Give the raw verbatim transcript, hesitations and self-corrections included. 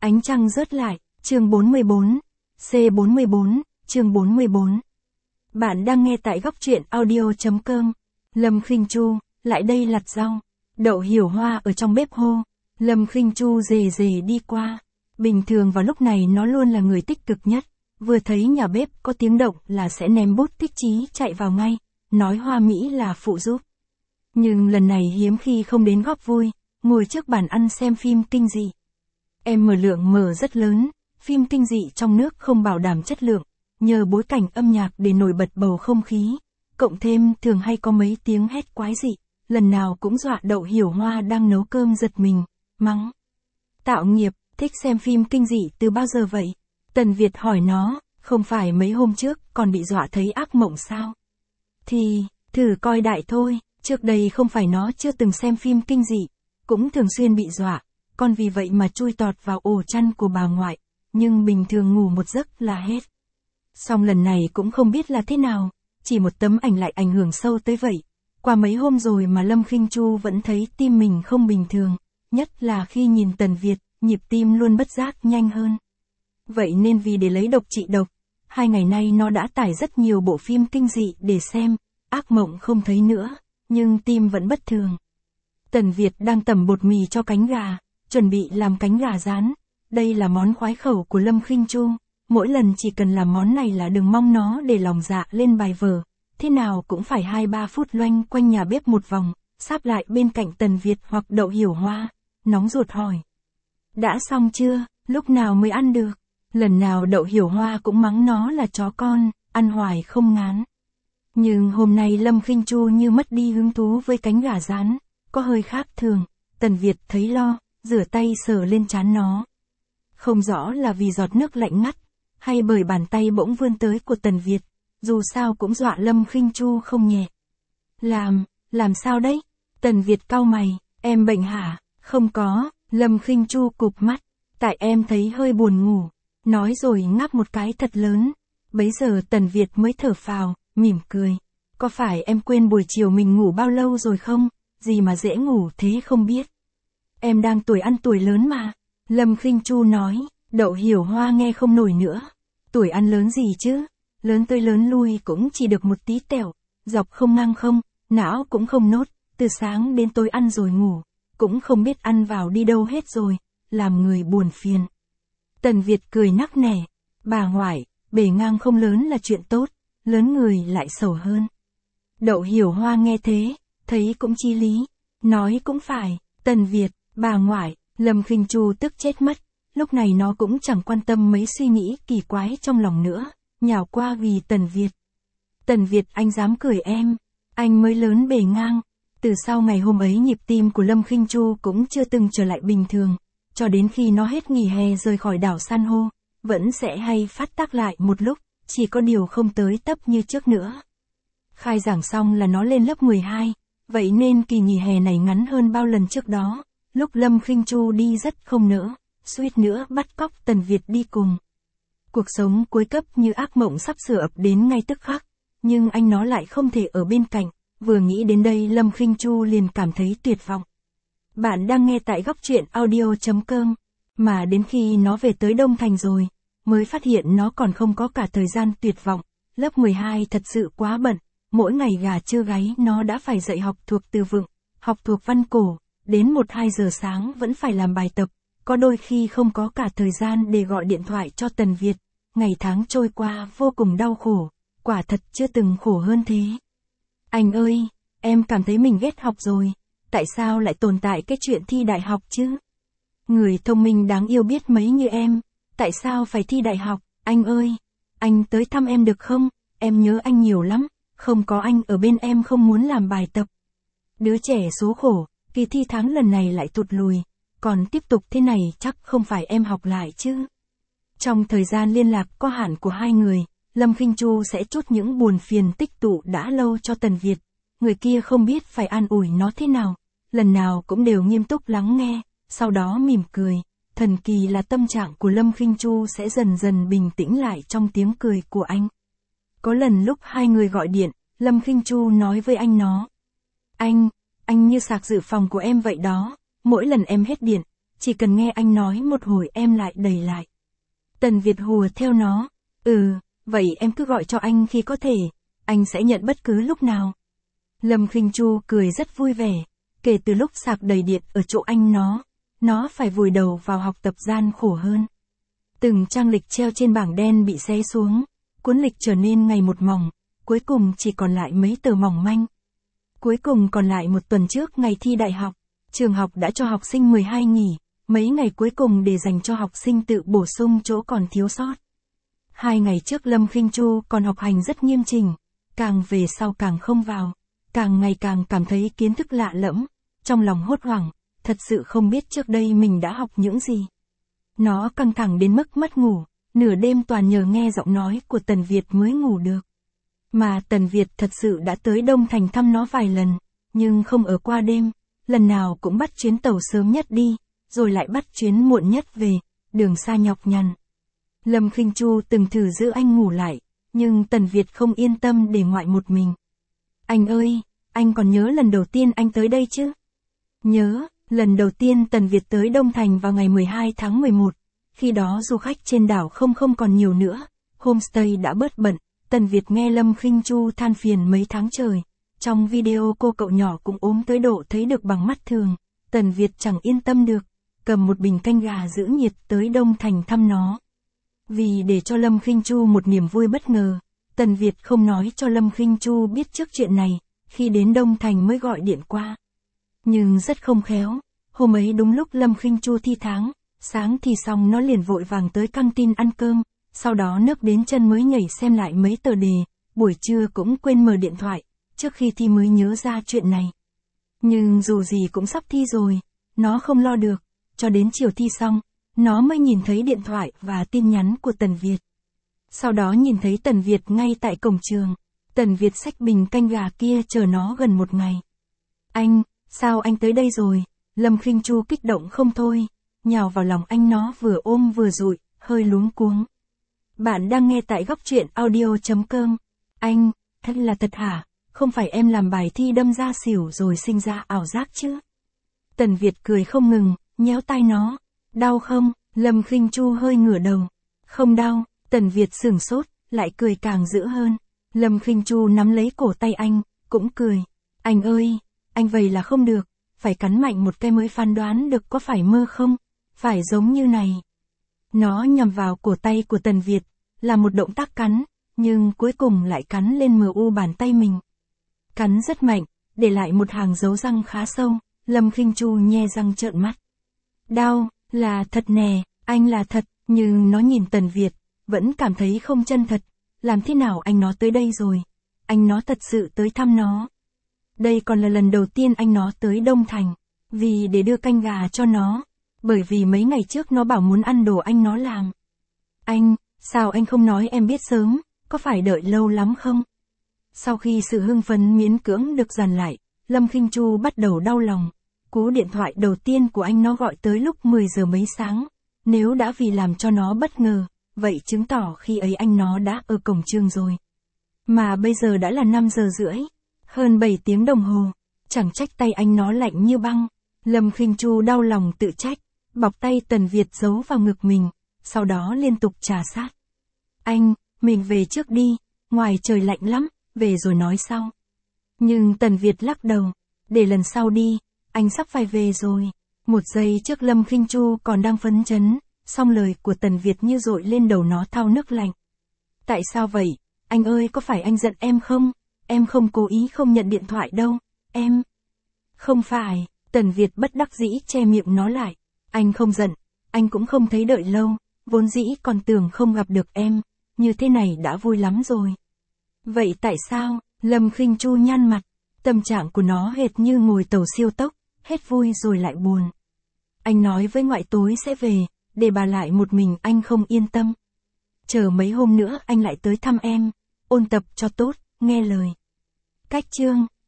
Ánh trăng rớt lại, chương bốn mươi bốn, C bốn mươi bốn, chương bốn mươi bốn. Bạn đang nghe tại góc truyện audio.com. Lâm Khinh Chu, lại đây lặt rau. Đậu Hiểu Hoa ở trong bếp hô. Lâm Khinh Chu rề rề đi qua. Bình thường vào lúc này nó luôn là người tích cực nhất. Vừa thấy nhà bếp có tiếng động là sẽ ném bút thích chí chạy vào ngay, nói Hoa Mỹ là phụ giúp. Nhưng lần này hiếm khi không đến góp vui, ngồi trước bàn ăn xem phim kinh dị. Em mở lượng mở rất lớn, phim kinh dị trong nước không bảo đảm chất lượng, nhờ bối cảnh âm nhạc để nổi bật bầu không khí, cộng thêm thường hay có mấy tiếng hét quái dị, lần nào cũng dọa Đậu Hiểu Hoa đang nấu cơm giật mình, mắng. Tạo nghiệp, thích xem phim kinh dị từ bao giờ vậy? Tần Việt hỏi nó, không phải mấy hôm trước còn bị dọa thấy ác mộng sao? Thì, thử coi đại thôi, trước đây không phải nó chưa từng xem phim kinh dị, cũng thường xuyên bị dọa, con vì vậy mà chui tọt vào ổ chăn của bà ngoại, nhưng bình thường ngủ một giấc là hết. Xong lần này cũng không biết là thế nào, chỉ một tấm ảnh lại ảnh hưởng sâu tới vậy. Qua mấy hôm rồi mà Lâm Khinh Chu vẫn thấy tim mình không bình thường, nhất là khi nhìn Tần Việt, nhịp tim luôn bất giác nhanh hơn. Vậy nên vì để lấy độc trị độc, hai ngày nay nó đã tải rất nhiều bộ phim kinh dị để xem, ác mộng không thấy nữa, nhưng tim vẫn bất thường. Tần Việt đang tẩm bột mì cho cánh gà, chuẩn bị làm cánh gà rán. Đây là món khoái khẩu của Lâm Khinh Chu, mỗi lần chỉ cần làm món này là đừng mong nó để lòng dạ lên bài vở, thế nào cũng phải hai ba phút loanh quanh nhà bếp một vòng, sáp lại bên cạnh Tần Việt hoặc Đậu Hiểu Hoa, nóng ruột hỏi. Đã xong chưa, lúc nào mới ăn được? Lần nào Đậu Hiểu Hoa cũng mắng nó là chó con, ăn hoài không ngán. Nhưng hôm nay Lâm Khinh Chu như mất đi hứng thú với cánh gà rán, có hơi khác thường. Tần Việt thấy lo, rửa tay sờ lên trán nó. Không rõ là vì giọt nước lạnh ngắt, hay bởi bàn tay bỗng vươn tới của Tần Việt, dù sao cũng dọa Lâm Khinh Chu không nhẹ. Làm, làm sao đấy? Tần Việt cau mày, em bệnh hả? Không có, Lâm Khinh Chu cụp mắt, tại em thấy hơi buồn ngủ, nói rồi ngáp một cái thật lớn. Bấy giờ Tần Việt mới thở phào, mỉm cười. Có phải em quên buổi chiều mình ngủ bao lâu rồi không? Gì mà dễ ngủ thế không biết. Em đang tuổi ăn tuổi lớn mà. Lâm Khinh Chu nói, Đậu Hiểu Hoa nghe không nổi nữa. Tuổi ăn lớn gì chứ? Lớn tới lớn lui cũng chỉ được một tí tẹo, dọc không ngang không, não cũng không nốt, từ sáng đến tối ăn rồi ngủ, cũng không biết ăn vào đi đâu hết rồi, làm người buồn phiền. Tần Việt cười nắc nẻ, bà ngoại, bề ngang không lớn là chuyện tốt, lớn người lại sầu hơn. Đậu Hiểu Hoa nghe thế, thấy cũng chí lý, nói cũng phải, Tần Việt, bà ngoại, Lâm Khinh Chu tức chết mất, lúc này nó cũng chẳng quan tâm mấy suy nghĩ kỳ quái trong lòng nữa, nhào qua vì Tần Việt. Tần Việt anh dám cười em, anh mới lớn bề ngang. Từ sau ngày hôm ấy nhịp tim của Lâm Khinh Chu cũng chưa từng trở lại bình thường, cho đến khi nó hết nghỉ hè rời khỏi đảo san hô, vẫn sẽ hay phát tác lại một lúc, chỉ có điều không tới tấp như trước nữa. Khai giảng xong là nó lên lớp mười hai, vậy nên kỳ nghỉ hè này ngắn hơn bao lần trước đó, lúc Lâm Khinh Chu đi rất không nỡ, suýt nữa bắt cóc Tần Việt đi cùng. Cuộc sống cuối cấp như ác mộng sắp sửa ập đến ngay tức khắc, nhưng anh nó lại không thể ở bên cạnh, vừa nghĩ đến đây Lâm Khinh Chu liền cảm thấy tuyệt vọng. Bạn đang nghe tại góc truyện audio.com, mà đến khi nó về tới Đông Thành rồi, mới phát hiện nó còn không có cả thời gian tuyệt vọng, lớp mười hai thật sự quá bận, mỗi ngày gà trưa gáy nó đã phải dạy học thuộc từ vựng, học thuộc văn cổ, đến một hai giờ sáng vẫn phải làm bài tập, có đôi khi không có cả thời gian để gọi điện thoại cho Tần Việt, ngày tháng trôi qua vô cùng đau khổ, quả thật chưa từng khổ hơn thế. Anh ơi, em cảm thấy mình ghét học rồi, tại sao lại tồn tại cái chuyện thi đại học chứ? Người thông minh đáng yêu biết mấy như em, tại sao phải thi đại học, anh ơi, anh tới thăm em được không, em nhớ anh nhiều lắm, không có anh ở bên em không muốn làm bài tập. Đứa trẻ số khổ, kỳ thi tháng lần này lại tụt lùi, còn tiếp tục thế này chắc không phải em học lại chứ. Trong thời gian liên lạc có hạn của hai người, Lâm Khinh Chu sẽ trút những buồn phiền tích tụ đã lâu cho Tần Việt. Người kia không biết phải an ủi nó thế nào, lần nào cũng đều nghiêm túc lắng nghe, sau đó mỉm cười. Thần kỳ là tâm trạng của Lâm Khinh Chu sẽ dần dần bình tĩnh lại trong tiếng cười của anh. Có lần lúc hai người gọi điện, Lâm Khinh Chu nói với anh nó. Anh, anh như sạc dự phòng của em vậy đó, mỗi lần em hết điện, chỉ cần nghe anh nói một hồi em lại đẩy lại. Tần Việt hùa theo nó, ừ, vậy em cứ gọi cho anh khi có thể, anh sẽ nhận bất cứ lúc nào. Lâm Khinh Chu cười rất vui vẻ, kể từ lúc sạc đầy điện ở chỗ anh nó, nó phải vùi đầu vào học tập gian khổ hơn. Từng trang lịch treo trên bảng đen bị xé xuống, cuốn lịch trở nên ngày một mỏng, cuối cùng chỉ còn lại mấy tờ mỏng manh. Cuối cùng còn lại một tuần trước ngày thi đại học, trường học đã cho học sinh mười hai nghỉ, mấy ngày cuối cùng để dành cho học sinh tự bổ sung chỗ còn thiếu sót. Hai ngày trước Lâm Khinh Chu còn học hành rất nghiêm chỉnh, càng về sau càng không vào, càng ngày càng cảm thấy kiến thức lạ lẫm, trong lòng hốt hoảng, thật sự không biết trước đây mình đã học những gì. Nó căng thẳng đến mức mất ngủ, nửa đêm toàn nhờ nghe giọng nói của Tần Việt mới ngủ được. Mà Tần Việt thật sự đã tới Đông Thành thăm nó vài lần, nhưng không ở qua đêm, lần nào cũng bắt chuyến tàu sớm nhất đi, rồi lại bắt chuyến muộn nhất về, đường xa nhọc nhằn. Lâm Khinh Chu từng thử giữ anh ngủ lại, nhưng Tần Việt không yên tâm để ngoại một mình. Anh ơi, anh còn nhớ lần đầu tiên anh tới đây chứ? Nhớ, lần đầu tiên Tần Việt tới Đông Thành vào ngày mười hai tháng mười một, khi đó du khách trên đảo không không còn nhiều nữa, homestay đã bớt bận, Tần Việt nghe Lâm Khinh Chu than phiền mấy tháng trời. Trong video cô cậu nhỏ cũng ốm tới độ thấy được bằng mắt thường, Tần Việt chẳng yên tâm được, cầm một bình canh gà giữ nhiệt tới Đông Thành thăm nó. Vì để cho Lâm Khinh Chu một niềm vui bất ngờ, Tần Việt không nói cho Lâm Khinh Chu biết trước chuyện này, khi đến Đông Thành mới gọi điện qua. Nhưng rất không khéo, hôm ấy đúng lúc Lâm Khinh Chu thi tháng, sáng thì xong nó liền vội vàng tới căng tin ăn cơm, sau đó nước đến chân mới nhảy xem lại mấy tờ đề, buổi trưa cũng quên mở điện thoại, trước khi thi mới nhớ ra chuyện này. Nhưng dù gì cũng sắp thi rồi, nó không lo được, cho đến chiều thi xong, nó mới nhìn thấy điện thoại và tin nhắn của Tần Việt. Sau đó nhìn thấy Tần Việt ngay tại cổng trường, Tần Việt xách bình canh gà kia chờ nó gần một ngày. Anh, sao anh tới đây rồi? Lâm Khinh Chu kích động không thôi, nhào vào lòng anh nó vừa ôm vừa dụi, hơi luống cuống. Bạn đang nghe tại góc truyện audio chấm com. Anh, thật là thật hả? Không phải em làm bài thi đâm ra xỉu rồi sinh ra ảo giác chứ? Tần Việt cười không ngừng, nhéo tai nó. Đau không? Lâm Khinh Chu hơi ngửa đầu. Không đau. Tần Việt sửng sốt, lại cười càng dữ hơn. Lâm Khinh Chu nắm lấy cổ tay anh, cũng cười. Anh ơi, anh vậy là không được, phải cắn mạnh một cái mới phán đoán được có phải mơ không? Phải giống như này. Nó nhằm vào cổ tay của Tần Việt, là một động tác cắn, nhưng cuối cùng lại cắn lên mờ u bàn tay mình. Cắn rất mạnh, để lại một hàng dấu răng khá sâu, Lâm Khinh Chu nhe răng trợn mắt. Đau, là thật nè, anh là thật, nhưng nó nhìn Tần Việt, vẫn cảm thấy không chân thật, làm thế nào anh nó tới đây rồi? Anh nó thật sự tới thăm nó. Đây còn là lần đầu tiên anh nó tới Đông Thành, vì để đưa canh gà cho nó, bởi vì mấy ngày trước nó bảo muốn ăn đồ anh nó làm. Anh, sao anh không nói em biết sớm, có phải đợi lâu lắm không? Sau khi sự hưng phấn miễn cưỡng được dàn lại, Lâm Khinh Chu bắt đầu đau lòng. Cú điện thoại đầu tiên của anh nó gọi tới lúc mười giờ mấy sáng. Nếu đã vì làm cho nó bất ngờ, vậy chứng tỏ khi ấy anh nó đã ở cổng trường rồi. Mà bây giờ đã là năm giờ rưỡi, hơn bảy tiếng đồng hồ, chẳng trách tay anh nó lạnh như băng. Lâm Khinh Chu đau lòng tự trách, bọc tay Tần Việt giấu vào ngực mình, sau đó liên tục trà sát. Anh, mình về trước đi, ngoài trời lạnh lắm, về rồi nói sau. Nhưng Tần Việt lắc đầu, để lần sau đi, anh sắp phải về rồi. Một giây trước Lâm Khinh Chu còn đang phấn chấn, song lời của Tần Việt như dội lên đầu nó thao nước lạnh. Tại sao vậy? Anh ơi, có phải anh giận em không? Em không cố ý không nhận điện thoại đâu, em. Không phải, Tần Việt bất đắc dĩ che miệng nó lại. Anh không giận, anh cũng không thấy đợi lâu, vốn dĩ còn tưởng không gặp được em, như thế này đã vui lắm rồi. Vậy tại sao? Lâm Khinh Chu nhăn mặt, tâm trạng của nó hệt như ngồi tàu siêu tốc, hết vui rồi lại buồn. Anh nói với ngoại tối sẽ về, để bà lại một mình anh không yên tâm. Chờ mấy hôm nữa anh lại tới thăm em, ôn tập cho tốt, nghe lời. Cách chương